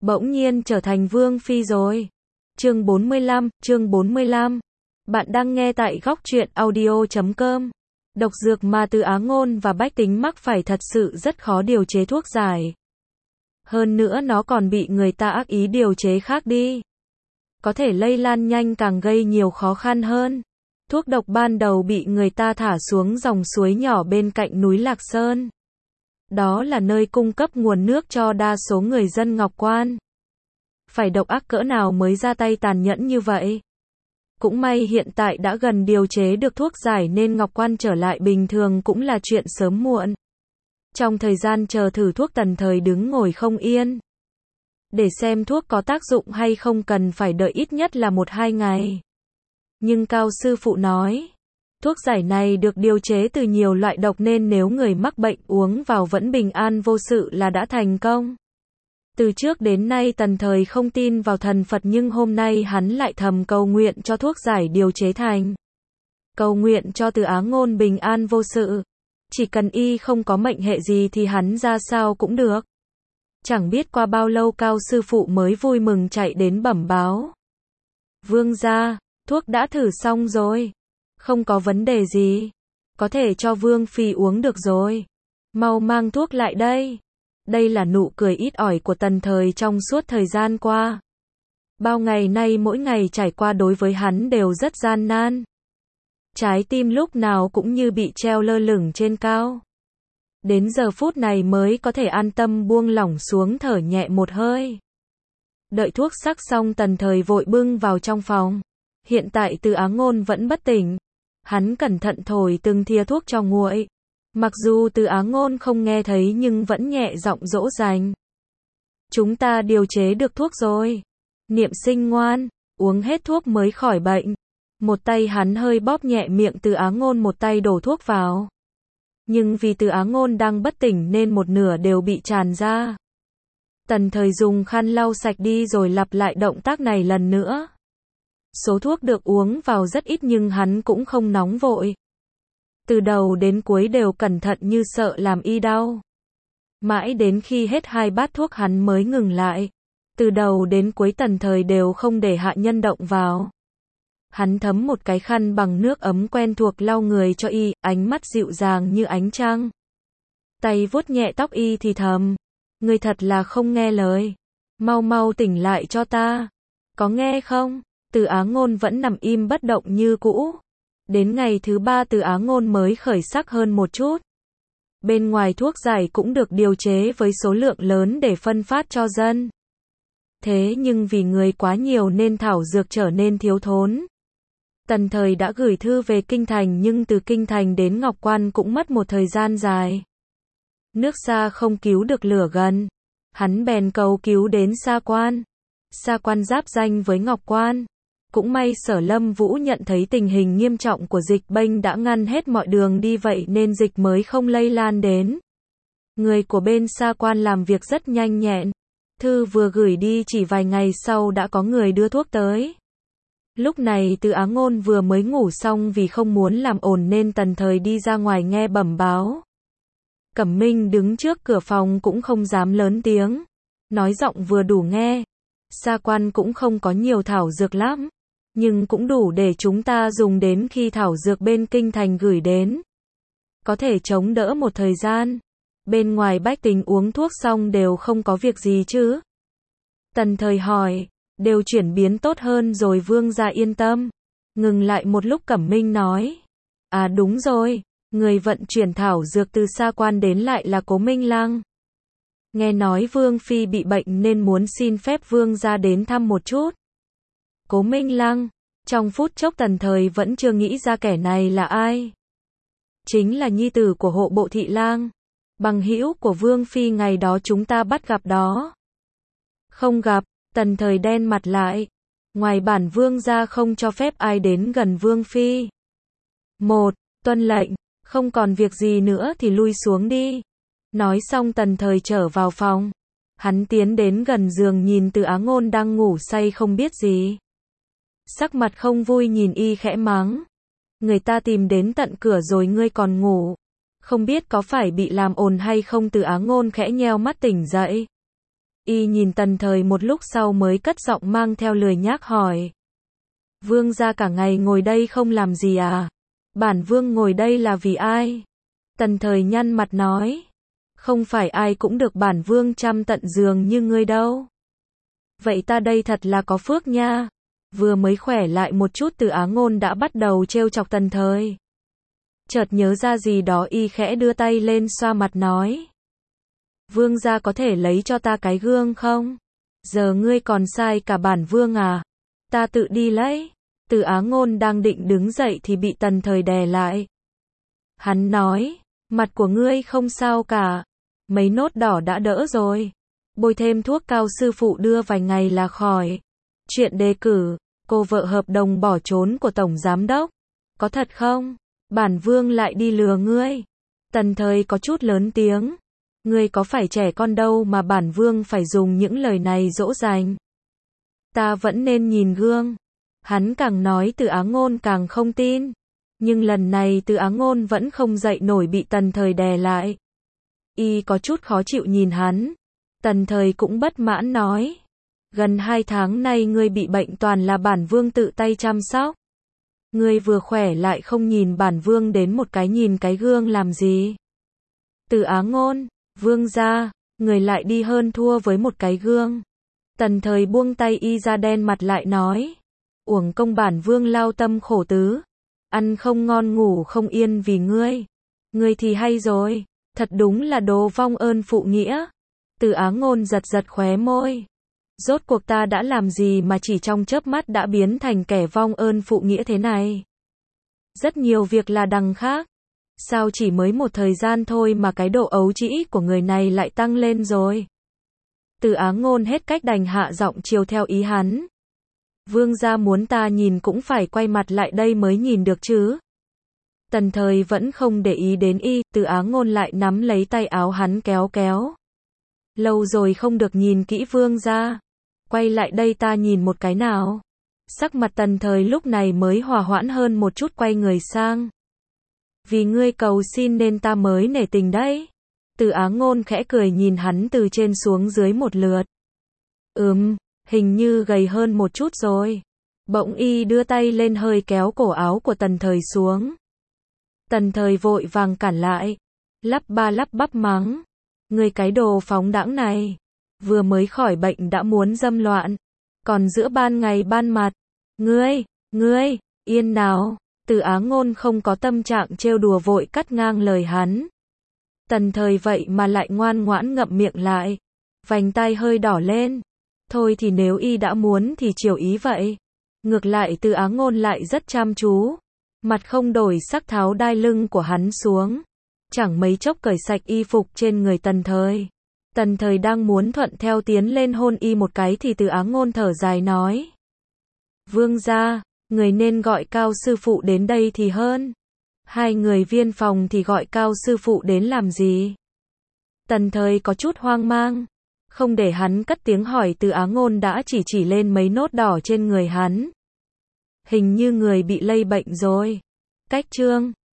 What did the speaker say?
bỗng nhiên trở thành vương phi rồi. Chương 45. Bạn đang nghe tại góc truyện audio.com. Độc dược mà Từ Á Ngôn và bách tính mắc phải thật sự rất khó điều chế thuốc giải. Hơn nữa nó còn bị người ta ác ý điều chế khác đi. Có thể lây lan nhanh càng gây nhiều khó khăn hơn. Thuốc độc ban đầu bị người ta thả xuống dòng suối nhỏ bên cạnh núi Lạc Sơn. Đó là nơi cung cấp nguồn nước cho đa số người dân Ngọc Quan. Phải độc ác cỡ nào mới ra tay tàn nhẫn như vậy? Cũng may hiện tại đã gần điều chế được thuốc giải nên Ngọc Quan trở lại bình thường cũng là chuyện sớm muộn. Trong thời gian chờ thử thuốc Tần Thời đứng ngồi không yên. Để xem thuốc có tác dụng hay không cần phải đợi ít nhất là 1-2 ngày. Nhưng Cao sư phụ nói, thuốc giải này được điều chế từ nhiều loại độc nên nếu người mắc bệnh uống vào vẫn bình an vô sự là đã thành công. Từ trước đến nay Tần Thời không tin vào thần Phật nhưng hôm nay hắn lại thầm cầu nguyện cho thuốc giải điều chế thành. Cầu nguyện cho Từ Á Ngôn bình an vô sự. Chỉ cần y không có mệnh hệ gì thì hắn ra sao cũng được. Chẳng biết qua bao lâu Cao sư phụ mới vui mừng chạy đến bẩm báo. Vương gia, thuốc đã thử xong rồi. Không có vấn đề gì. Có thể cho Vương phi uống được rồi. Mau mang thuốc lại đây. Đây là nụ cười ít ỏi của Tần Thời trong suốt thời gian qua. Bao ngày nay mỗi ngày trải qua đối với hắn đều rất gian nan. Trái tim lúc nào cũng như bị treo lơ lửng trên cao. Đến giờ phút này mới có thể an tâm buông lỏng xuống thở nhẹ một hơi. Đợi thuốc sắc xong Tần Thời vội bưng vào trong phòng. Hiện tại Từ Á Ngôn vẫn bất tỉnh. Hắn cẩn thận thổi từng thìa thuốc cho nguội. Mặc dù Từ Á Ngôn không nghe thấy nhưng vẫn nhẹ giọng dỗ dành. Chúng ta điều chế được thuốc rồi. Niệm sinh ngoan, uống hết thuốc mới khỏi bệnh. Một tay hắn hơi bóp nhẹ miệng Từ Á Ngôn, một tay đổ thuốc vào. Nhưng vì Từ Á Ngôn đang bất tỉnh nên một nửa đều bị tràn ra. Tần Thời dùng khăn lau sạch đi rồi lặp lại động tác này lần nữa. Số thuốc được uống vào rất ít nhưng hắn cũng không nóng vội. Từ đầu đến cuối đều cẩn thận như sợ làm y đau. Mãi đến khi hết 2 bát thuốc hắn mới ngừng lại. Từ đầu đến cuối Tần Thời đều không để hạ nhân động vào. Hắn thấm một cái khăn bằng nước ấm quen thuộc lau người cho y, ánh mắt dịu dàng như ánh trăng. Tay vuốt nhẹ tóc y thì thầm. Ngươi thật là không nghe lời. Mau mau tỉnh lại cho ta. Có nghe không? Từ Á Ngôn vẫn nằm im bất động như cũ. Đến ngày thứ 3 Từ Á Ngôn mới khởi sắc hơn một chút. Bên ngoài thuốc giải cũng được điều chế với số lượng lớn để phân phát cho dân. Thế nhưng vì người quá nhiều nên thảo dược trở nên thiếu thốn. Tần Thời đã gửi thư về Kinh Thành nhưng từ Kinh Thành đến Ngọc Quan cũng mất một thời gian dài. Nước xa không cứu được lửa gần. Hắn bèn cầu cứu đến Sa Quan. Sa Quan giáp danh với Ngọc Quan. Cũng may Sở Lâm Vũ nhận thấy tình hình nghiêm trọng của dịch bệnh đã ngăn hết mọi đường đi vậy nên dịch mới không lây lan đến. Người của bên Sa Quan làm việc rất nhanh nhẹn. Thư vừa gửi đi chỉ vài ngày sau đã có người đưa thuốc tới. Lúc này Từ Á Ngôn vừa mới ngủ xong vì không muốn làm ồn nên Tần Thời đi ra ngoài nghe bẩm báo. Cẩm Minh đứng trước cửa phòng cũng không dám lớn tiếng. Nói giọng vừa đủ nghe. Sa Quan cũng không có nhiều thảo dược lắm. Nhưng cũng đủ để chúng ta dùng đến khi thảo dược bên Kinh Thành gửi đến. Có thể chống đỡ một thời gian. Bên ngoài bách tính uống thuốc xong đều không có việc gì chứ? Tần Thời hỏi. Đều chuyển biến tốt hơn rồi vương gia yên tâm. Ngừng lại một lúc Cẩm Minh nói. À đúng rồi. Người vận chuyển thảo dược từ Sa Quan đến lại là Cố Minh Lăng. Nghe nói Vương Phi bị bệnh nên muốn xin phép vương gia đến thăm một chút. Cố Minh Lăng. Trong phút chốc Tần Thời vẫn chưa nghĩ ra kẻ này là ai. Chính là nhi tử của hộ bộ thị lang. Bằng hữu của Vương Phi ngày đó chúng ta bắt gặp đó. Không gặp. Tần Thời đen mặt lại. Ngoài bản vương gia không cho phép ai đến gần Vương Phi. 1. Tuân lệnh. Không còn việc gì nữa thì lui xuống đi. Nói xong Tần Thời trở vào phòng. Hắn tiến đến gần giường nhìn Từ Á Ngôn đang ngủ say không biết gì. Sắc mặt không vui nhìn y khẽ mắng. Người ta tìm đến tận cửa rồi ngươi còn ngủ. Không biết có phải bị làm ồn hay không? Từ Á Ngôn khẽ nheo mắt tỉnh dậy. Y nhìn Tần Thời một lúc sau mới cất giọng mang theo lười nhác hỏi. Vương gia cả ngày ngồi đây không làm gì à? Bản vương ngồi đây là vì ai? Tần Thời nhăn mặt nói. Không phải ai cũng được bản vương chăm tận giường như ngươi đâu. Vậy ta đây thật là có phước nha. Vừa mới khỏe lại một chút Từ Á Ngôn đã bắt đầu trêu chọc Tần Thời. Chợt nhớ ra gì đó y khẽ đưa tay lên xoa mặt nói. Vương gia có thể lấy cho ta cái gương không? Giờ ngươi còn sai cả bản vương à? Ta tự đi lấy. Từ Á Ngôn đang định đứng dậy thì bị Tần Thời đè lại. Hắn nói, mặt của ngươi không sao cả. Mấy nốt đỏ đã đỡ rồi. Bôi thêm thuốc cao sư phụ đưa vài ngày là khỏi. Chuyện đề cử, cô vợ hợp đồng bỏ trốn của Tổng Giám Đốc. Có thật không? Bản vương lại đi lừa ngươi. Tần Thời có chút lớn tiếng. Ngươi có phải trẻ con đâu mà bản vương phải dùng những lời này dỗ dành. Ta vẫn nên nhìn gương. Hắn càng nói Từ Á Ngôn càng không tin. Nhưng lần này Từ Á Ngôn vẫn không dậy nổi bị Tần Thời đè lại. Y có chút khó chịu nhìn hắn. Tần Thời cũng bất mãn nói. Gần 2 tháng nay ngươi bị bệnh toàn là bản vương tự tay chăm sóc. Ngươi vừa khỏe lại không nhìn bản vương đến một cái nhìn cái gương làm gì. Từ Á Ngôn, vương gia, người lại đi hơn thua với một cái gương. Tần Thời buông tay y ra đen mặt lại nói. Uổng công bản vương lao tâm khổ tứ. Ăn không ngon ngủ không yên vì ngươi. Ngươi thì hay rồi. Thật đúng là đồ vong ơn phụ nghĩa. Từ Á Ngôn giật giật khóe môi. Rốt cuộc ta đã làm gì mà chỉ trong chớp mắt đã biến thành kẻ vong ơn phụ nghĩa thế này? Rất nhiều việc là đằng khác. Sao chỉ mới một thời gian thôi mà cái độ ấu trĩ của người này lại tăng lên rồi? Từ Á Ngôn hết cách đành hạ giọng chiều theo ý hắn. Vương gia muốn ta nhìn cũng phải quay mặt lại đây mới nhìn được chứ. Tần Thời vẫn không để ý đến y, Từ Á Ngôn lại nắm lấy tay áo hắn kéo kéo. Lâu rồi không được nhìn kỹ vương gia. Quay lại đây ta nhìn một cái nào. Sắc mặt Tần Thời lúc này mới hòa hoãn hơn một chút quay người sang. Vì ngươi cầu xin nên ta mới nể tình đấy. Từ Á Ngôn khẽ cười nhìn hắn từ trên xuống dưới một lượt. Hình như gầy hơn một chút rồi. Bỗng y đưa tay lên hơi kéo cổ áo của Tần Thời xuống. Tần Thời vội vàng cản lại. Lắp ba lắp bắp mắng. Ngươi cái đồ phóng đãng này. Vừa mới khỏi bệnh đã muốn dâm loạn. Còn giữa ban ngày ban mặt. Ngươi, yên nào. Từ Á Ngôn không có tâm trạng trêu đùa vội cắt ngang lời hắn. Tần Thời vậy mà lại ngoan ngoãn ngậm miệng lại. Vành tai hơi đỏ lên. Thôi thì nếu y đã muốn thì chiều ý vậy. Ngược lại Từ Á Ngôn lại rất chăm chú. Mặt không đổi sắc tháo đai lưng của hắn xuống. Chẳng mấy chốc cởi sạch y phục trên người Tần Thời. Tần Thời đang muốn thuận theo tiến lên hôn y một cái thì Từ Á Ngôn thở dài nói. Vương gia, người nên gọi Cao sư phụ đến đây thì hơn. Hai người viên phòng thì gọi Cao sư phụ đến làm gì? Tần Thời có chút hoang mang. Không để hắn cất tiếng hỏi Từ Á Ngôn đã chỉ lên mấy nốt đỏ trên người hắn. Hình như người bị lây bệnh rồi. Cách chương